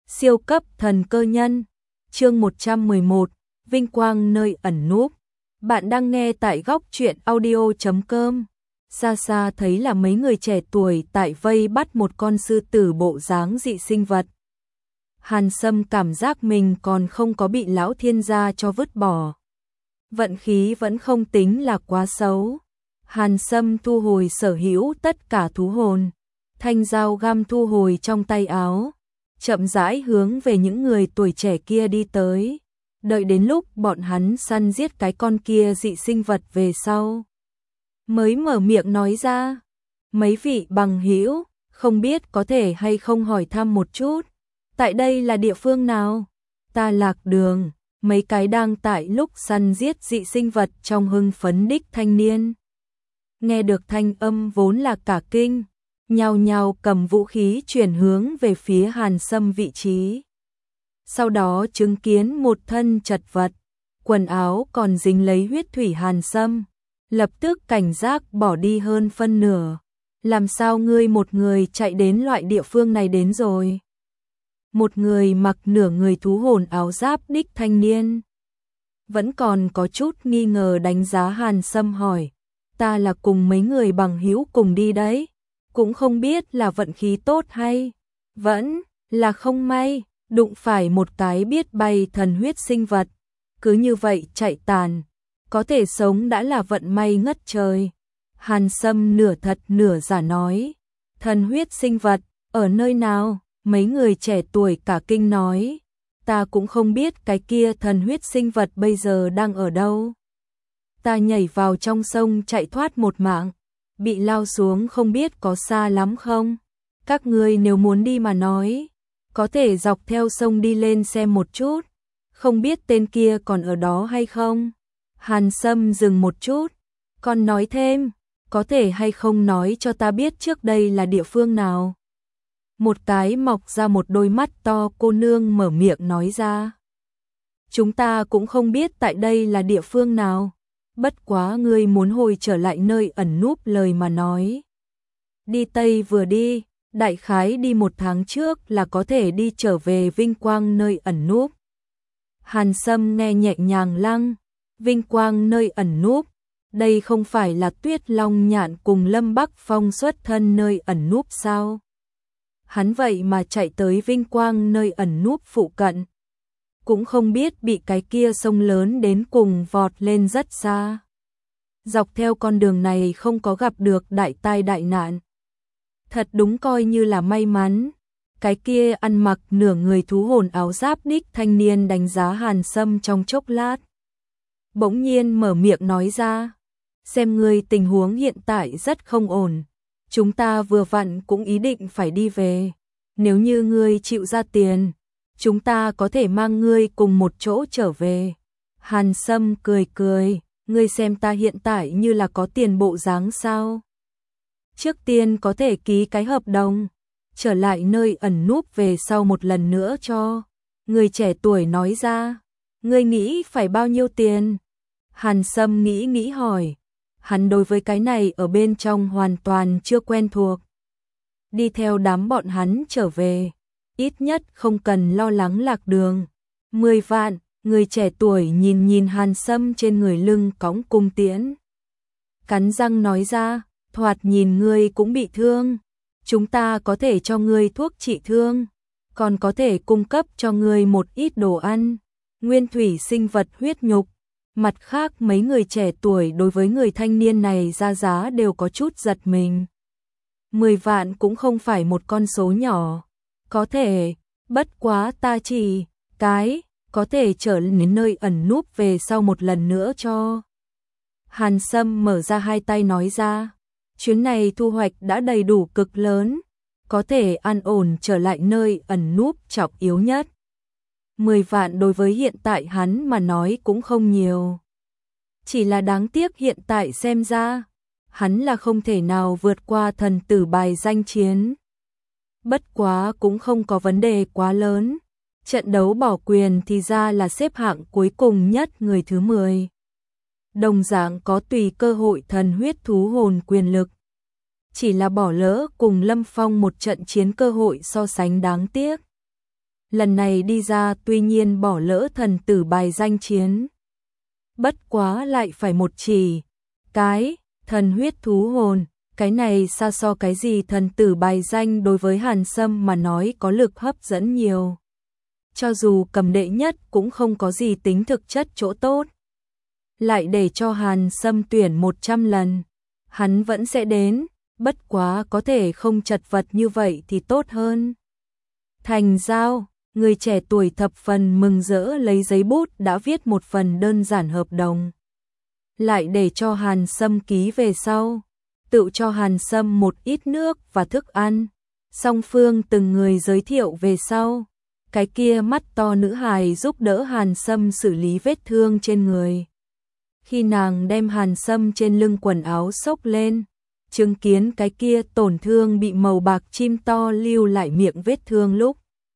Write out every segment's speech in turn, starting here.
Siêu cấp thần cơ nhân, chương 111, vinh quang nơi ẩn núp. Bạn đang nghe tại góc truyện audio.com. Xa xa thấy là mấy người trẻ tuổi tại vây bắt một con sư tử bộ dáng dị sinh vật. Hàn Sâm cảm giác mình còn không có bị lão thiên gia cho vứt bỏ. Vận khí vẫn không tính là quá xấu. Hàn Sâm thu hồi sở hữu tất cả thú hồn, thanh dao găm thu hồi trong tay áo, chậm rãi hướng về những người tuổi trẻ kia đi tới. Đợi đến lúc bọn hắn săn giết cái con kia dị sinh vật về sau, mới mở miệng nói ra, mấy vị bằng hữu, không biết có thể hay không hỏi thăm một chút, tại đây là địa phương nào? Ta lạc đường. Mấy cái đang tại lúc săn giết dị sinh vật trong hưng phấn đích thanh niên. Nghe được thanh âm vốn là cả kinh, nhao nhao cầm vũ khí chuyển hướng về phía Hàn Sâm vị trí. Sau đó chứng kiến một thân chật vật, quần áo còn dính lấy huyết thủy Hàn Sâm, lập tức cảnh giác bỏ đi hơn phân nửa. Làm sao ngươi một người chạy đến loại địa phương này đến rồi? Một người mặc nửa người thú hồn áo giáp đích thanh niên vẫn còn có chút nghi ngờ đánh giá Hàn Sâm hỏi, ta là cùng mấy người bằng hữu cùng đi đấy, cũng không biết là vận khí tốt hay vẫn là không may, đụng phải một cái biết bay thần huyết sinh vật, cứ như vậy chạy tàn, có thể sống đã là vận may ngất trời. Hàn Sâm nửa thật nửa giả nói, thần huyết sinh vật, ở nơi nào? Mấy người trẻ tuổi cả kinh nói, ta cũng không biết cái kia thần huyết sinh vật bây giờ đang ở đâu. Ta nhảy vào trong sông chạy thoát một mạng, bị lao xuống không biết có xa lắm không? Các ngươi nếu muốn đi mà nói, có thể dọc theo sông đi lên xem một chút, không biết tên kia còn ở đó hay không? Hàn Sâm dừng một chút, còn nói thêm, có thể hay không nói cho ta biết trước đây là địa phương nào? Một cái mọc ra một đôi mắt to cô nương mở miệng nói ra. Chúng ta cũng không biết tại đây là địa phương nào, bất quá ngươi muốn hồi trở lại nơi ẩn núp lời mà nói. Đi Tây vừa đi, đại khái đi 1 tháng trước là có thể đi trở về vinh quang nơi ẩn núp. Hàn Sâm nghe nhẹ nhàng lăng, vinh quang nơi ẩn núp, đây không phải là Tuyết Long Nhạn cùng Lâm Bắc Phong xuất thân nơi ẩn núp sao? Hắn vậy mà chạy tới vinh quang nơi ẩn núp phụ cận, cũng không biết bị cái kia sông lớn đến cùng vọt lên rất xa. Dọc theo con đường này không có gặp được đại tai đại nạn, thật đúng coi như là may mắn. Cái kia ăn mặc nửa người thú hồn áo giáp đích thanh niên đánh giá Hàn Sâm trong chốc lát, bỗng nhiên mở miệng nói ra, xem ngươi tình huống hiện tại rất không ổn. Chúng ta vừa vặn cũng ý định phải đi về, nếu như ngươi chịu ra tiền, chúng ta có thể mang ngươi cùng một chỗ trở về. Hàn Sâm cười cười, ngươi xem ta hiện tại như là có tiền bộ dáng sao? Trước tiên có thể ký cái hợp đồng, trở lại nơi ẩn núp về sau một lần nữa cho. Người trẻ tuổi nói ra, ngươi nghĩ phải bao nhiêu tiền? Hàn Sâm nghĩ hỏi. Hắn đối với cái này ở bên trong hoàn toàn chưa quen thuộc. Đi theo đám bọn hắn trở về, ít nhất không cần lo lắng lạc đường. 10 vạn, người trẻ tuổi nhìn Hàn Sâm trên người lưng cõng cung tiễn, cắn răng nói ra, thoạt nhìn ngươi cũng bị thương, chúng ta có thể cho ngươi thuốc trị thương, còn có thể cung cấp cho ngươi một ít đồ ăn, nguyên thủy sinh vật huyết nhục. Mặt khác mấy người trẻ tuổi đối với người thanh niên này ra giá đều có chút giật mình. 10 vạn cũng không phải một con số nhỏ. Có thể, bất quá ta chỉ có thể trở đến nơi ẩn núp về sau một lần nữa cho. Hàn Sâm mở ra hai tay nói ra, chuyến này thu hoạch đã đầy đủ cực lớn, có thể an ổn trở lại nơi ẩn núp trọng yếu nhất. 10 vạn đối với hiện tại hắn mà nói cũng không nhiều. Chỉ là đáng tiếc hiện tại xem ra, hắn là không thể nào vượt qua thần tử bài danh chiến. Bất quá cũng không có vấn đề quá lớn. Trận đấu bỏ quyền thì ra là xếp hạng cuối cùng nhất người thứ 10. Đồng dạng có tùy cơ hội thần huyết thú hồn quyền lực. Chỉ là bỏ lỡ cùng Lâm Phong một trận chiến cơ hội so sánh đáng tiếc. lần này đi ra tuy nhiên bỏ lỡ thần tử bài danh chiến. Bất quá lại phải một chỉ, cái, thần huyết thú hồn, cái này xa so cái gì thần tử bài danh đối với Hàn Sâm mà nói có lực hấp dẫn nhiều. Cho dù cầm đệ nhất cũng không có gì tính thực chất chỗ tốt. Lại để cho Hàn Sâm tuyển 100 lần, hắn vẫn sẽ đến, bất quá có thể không chật vật như vậy thì tốt hơn. Thành giao, người trẻ tuổi thập phần mừng rỡ lấy giấy bút đã viết một phần đơn giản hợp đồng. Lại để cho Hàn Sâm ký về sau, tự cho Hàn Sâm một ít nước và thức ăn. Song phương từng người giới thiệu về sau. Cái kia mắt to nữ hài giúp đỡ Hàn Sâm xử lý vết thương trên người. Khi nàng đem Hàn Sâm trên lưng quần áo xốc lên, chứng kiến cái kia tổn thương bị màu bạc chim to lưu lại miệng vết thương lúc.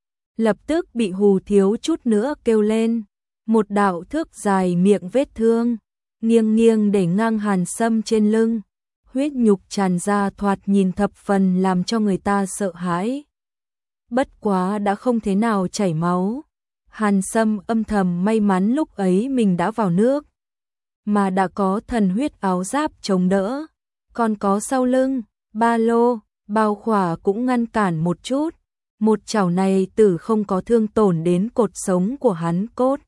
Lập tức bị hù thiếu chút nữa kêu lên. Một đạo thước dài miệng vết thương, nghiêng nghiêng để ngang Hàn Sâm trên lưng. Huyết nhục tràn ra thoạt nhìn thập phần làm cho người ta sợ hãi. Bất quá đã không thế nào chảy máu. Hàn Sâm âm thầm may mắn lúc ấy mình đã vào nước, mà đã có thần huyết áo giáp chống đỡ, còn có sau lưng, ba lô, bao khỏa cũng ngăn cản một chút. Một chảo này tử không có thương tổn đến cột sống của hắn cốt.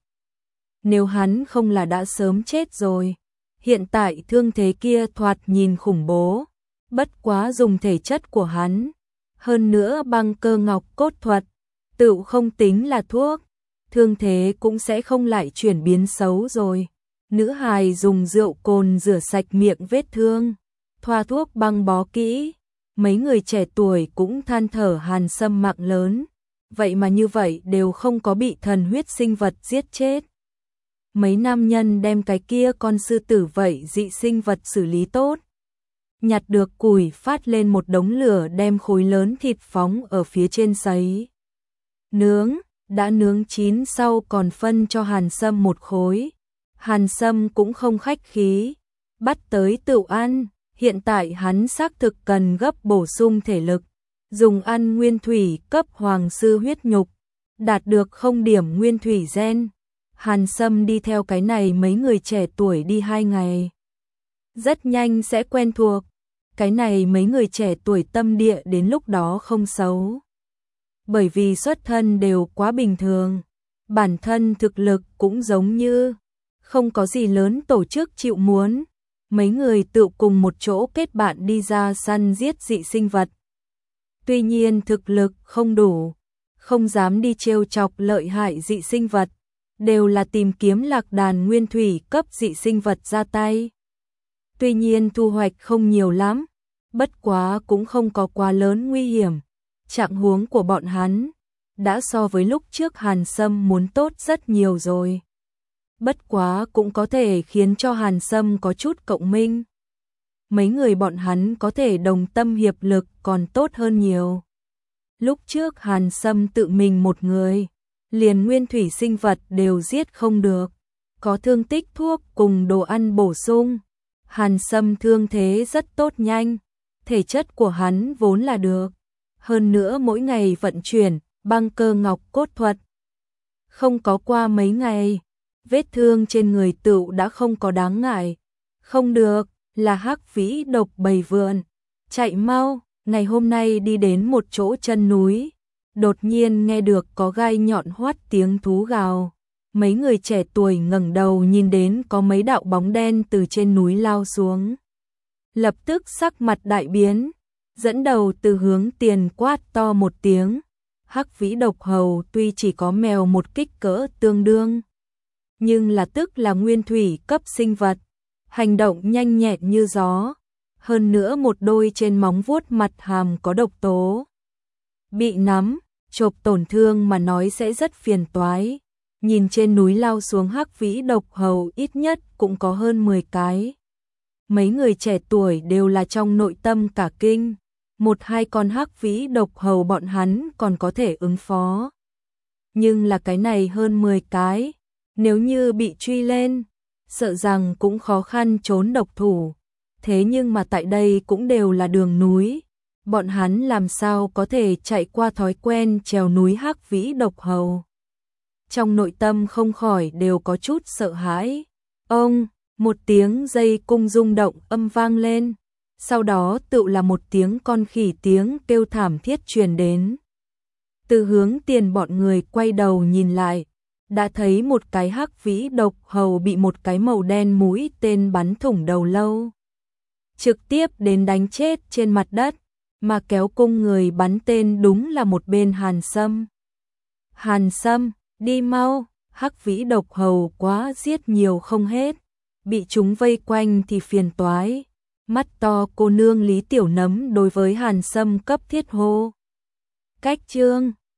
Nếu hắn không là đã sớm chết rồi. Hiện tại thương thế kia thoạt nhìn khủng bố, bất quá dùng thể chất của hắn. Hơn nữa băng cơ ngọc cốt thuật, tự không tính là thuốc, thương thế cũng sẽ không lại chuyển biến xấu rồi. Nữ hài dùng rượu cồn rửa sạch miệng vết thương, thoa thuốc băng bó kỹ. Mấy người trẻ tuổi cũng than thở Hàn Sâm mạng lớn, vậy mà như vậy đều không có bị thần huyết sinh vật giết chết. Mấy nam nhân đem cái kia con sư tử vậy dị sinh vật xử lý tốt. Nhặt được củi phát lên một đống lửa đem khối lớn thịt phóng ở phía trên sấy. Nướng, đã nướng chín sau còn phân cho Hàn Sâm một khối. Hàn Sâm cũng không khách khí, bắt tới tự ăn. Hiện tại hắn xác thực cần gấp bổ sung thể lực, dùng ăn nguyên thủy cấp hoàng sư huyết nhục, đạt được không điểm nguyên thủy gen. Hàn Sâm đi theo cái này mấy người trẻ tuổi đi 2 ngày. Rất nhanh sẽ quen thuộc, cái này mấy người trẻ tuổi tâm địa đến lúc đó không xấu. Bởi vì xuất thân đều quá bình thường, bản thân thực lực cũng giống như, không có gì lớn tổ chức chịu muốn. Mấy người tự cùng một chỗ kết bạn đi ra săn giết dị sinh vật. Tuy nhiên thực lực không đủ, không dám đi trêu chọc lợi hại dị sinh vật, đều là tìm kiếm lạc đàn nguyên thủy cấp dị sinh vật ra tay. Tuy nhiên thu hoạch không nhiều lắm, bất quá cũng không có quá lớn nguy hiểm. Trạng huống của bọn hắn đã so với lúc trước Hàn Sâm muốn tốt rất nhiều rồi. Bất quá cũng có thể khiến cho Hàn Sâm có chút cộng minh. Mấy người bọn hắn có thể đồng tâm hiệp lực còn tốt hơn nhiều. Lúc trước Hàn Sâm tự mình một người, liền nguyên thủy sinh vật đều giết không được. Có thương tích thuốc cùng đồ ăn bổ sung. Hàn Sâm thương thế rất tốt nhanh, thể chất của hắn vốn là được. Hơn nữa mỗi ngày vận chuyển, băng cơ ngọc cốt thuật. Không có qua mấy ngày, vết thương trên người tựu đã không có đáng ngại. Không được, là hắc vĩ độc bầy vượn. Chạy mau, ngày hôm nay đi đến một chỗ chân núi. Đột nhiên nghe được có gai nhọn hoắt tiếng thú gào. Mấy người trẻ tuổi ngẩng đầu nhìn đến có mấy đạo bóng đen từ trên núi lao xuống. Lập tức sắc mặt đại biến, dẫn đầu từ hướng tiền quát to một tiếng. Hắc vĩ độc hầu tuy chỉ có mèo một kích cỡ tương đương, nhưng là tức là nguyên thủy cấp sinh vật, hành động nhanh nhẹn như gió, hơn nữa một đôi trên móng vuốt mặt hàm có độc tố. Bị nắm, chộp tổn thương mà nói sẽ rất phiền toái. Nhìn trên núi lao xuống hắc vĩ độc hầu ít nhất cũng có hơn 10 cái. Mấy người trẻ tuổi đều là trong nội tâm cả kinh, 1-2 con hắc vĩ độc hầu bọn hắn còn có thể ứng phó. Nhưng là cái này hơn 10 cái, nếu như bị truy lên, sợ rằng cũng khó khăn trốn độc thủ. Thế nhưng mà tại đây cũng đều là đường núi, bọn hắn làm sao có thể chạy qua thói quen trèo núi hắc vĩ độc hầu. Trong nội tâm không khỏi đều có chút sợ hãi. Ông, một tiếng dây cung rung động âm vang lên, sau đó tự là một tiếng con khỉ tiếng kêu thảm thiết truyền đến. Từ hướng tiền bọn người quay đầu nhìn lại, đã thấy một cái hắc vĩ độc hầu bị một cái màu đen mũi tên bắn thủng đầu lâu. Trực tiếp đến đánh chết trên mặt đất, mà kéo cung người bắn tên đúng là một bên Hàn Sâm. Hàn Sâm, đi mau, hắc vĩ độc hầu quá giết nhiều không hết, bị chúng vây quanh thì phiền toái. Mắt to cô nương Lý Tiểu Nấm đối với Hàn Sâm cấp thiết hô. Cách chương